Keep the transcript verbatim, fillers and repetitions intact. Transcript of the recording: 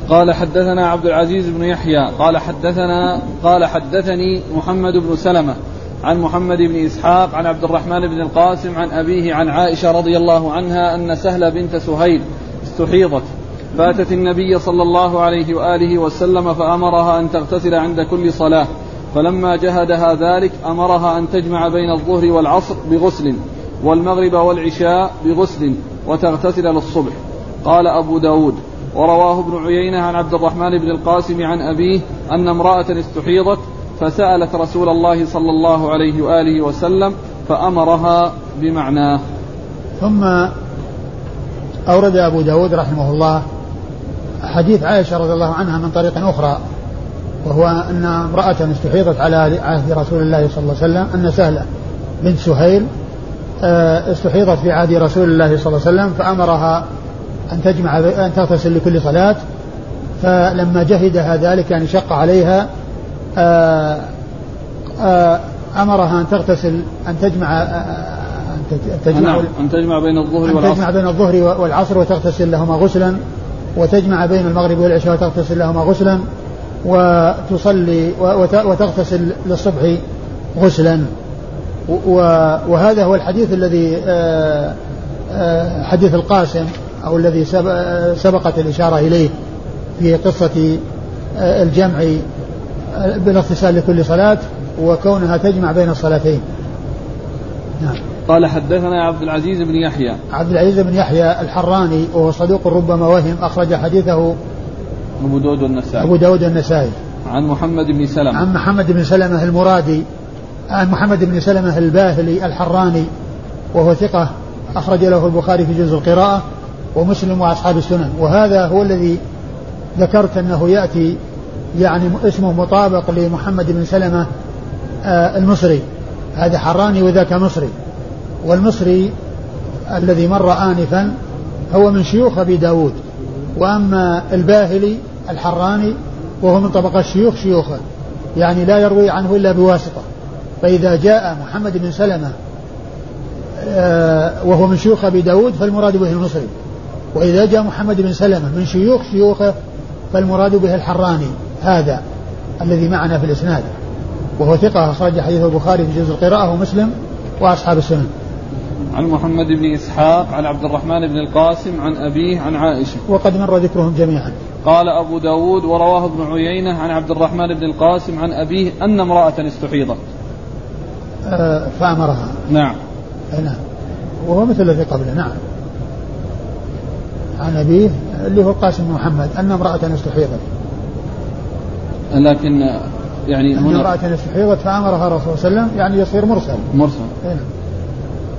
قال حدثنا عبد العزيز بن يحيى قال حدثنا قال حدثني محمد بن سلمة عن محمد بن إسحاق عن عبد الرحمن بن القاسم عن أبيه عن عائشة رضي الله عنها أن سهل بنت سهيل استحيضت فأتت النبي صلى الله عليه وآله وسلم فأمرها أن تغتسل عند كل صلاة، فلما جهدها ذلك أمرها أن تجمع بين الظهر والعصر بغسل والمغرب والعشاء بغسل وتغتسل للصبح. قال أبو داود ورواه ابن عيينة عن عبد الرحمن بن القاسم عن أبيه أن امرأة استحيضت فسألت رسول الله صلى الله عليه وآله وسلم فأمرها بمعناه. ثم أورد أبو داود رحمه الله حديث عائشة رضي الله عنها من طريق أخرى، وهو أن امرأة استحيضت على عهد رسول الله صلى الله عليه وسلم، أن سهلة بنت سهيل استحيضت في عهد رسول الله صلى الله عليه وسلم فأمرها أن تجمع أن تغتسل لكل صلاة، فلما جهدها ذلك يعني شق عليها آآ آآ أمرها أن تغتسل أن تجمع أن تجمع, أن تجمع بين الظهر أن والعصر تجمع بين الظهر والعصر وتغتسل لهما غسلا، وتجمع بين المغرب والعشاء وتغتسل لهما غسلا، وتصلي وتغتسل للصبح غسلا. وهذا هو الحديث الذي حديث القاسم أو الذي سبقت الإشارة إليه في قصة الجمع بالاغتسال لكل صلاة وكونها تجمع بين الصلاتين. نعم. قال حدثنا عبد العزيز بن يحيى عبد العزيز بن يحيى الحراني وهو صدوق ربما وهم، أخرج حديثه أبو داود والنسائي أبو داود والنسائي عن محمد بن سلمة عن محمد بن سلمة المرادي عن محمد بن سلمة الباهلي الحراني وهو ثقة، أخرج له البخاري في جزء القراءة ومسلم وأصحاب السنن. وهذا هو الذي ذكرت أنه يأتي يعني اسمه مطابق لمحمد بن سلمة آه المصري، هذا حراني وذاك مصري، والمصري الذي مر آنفا هو من شيوخ أبي داود، وأما الباهلي الحراني وهو من طبقة الشيوخ شيوخه، يعني لا يروي عنه إلا بواسطة. فإذا جاء محمد بن سلمة آه وهو من شيوخ أبي داود فالمراد به المصري، وإذا جاء محمد بن سلمة من شيوخ شيوخه فالمراد به الحراني هذا الذي معنا في الإسناد، وهو ثقة، أخرج حديث البخاري في جزء القراءة ومسلم وأصحاب السنن. عن محمد بن إسحاق عن عبد الرحمن بن القاسم عن أبيه عن عائشة وقد مر ذكرهم جميعا. قال أبو داود ورواه ابن عيينة عن عبد الرحمن بن القاسم عن أبيه أن امرأة استحيضت آه فأمرها. نعم. نعم، وهو مثل الذي قبله. نعم، عن أبيه اللي هو القاسم بن محمد أن امرأة استحيضت، لكن يعني أن امرأة استحيضت فأمرها الرسول صلى الله عليه وسلم، يعني يصير مرسل مرسل. نعم.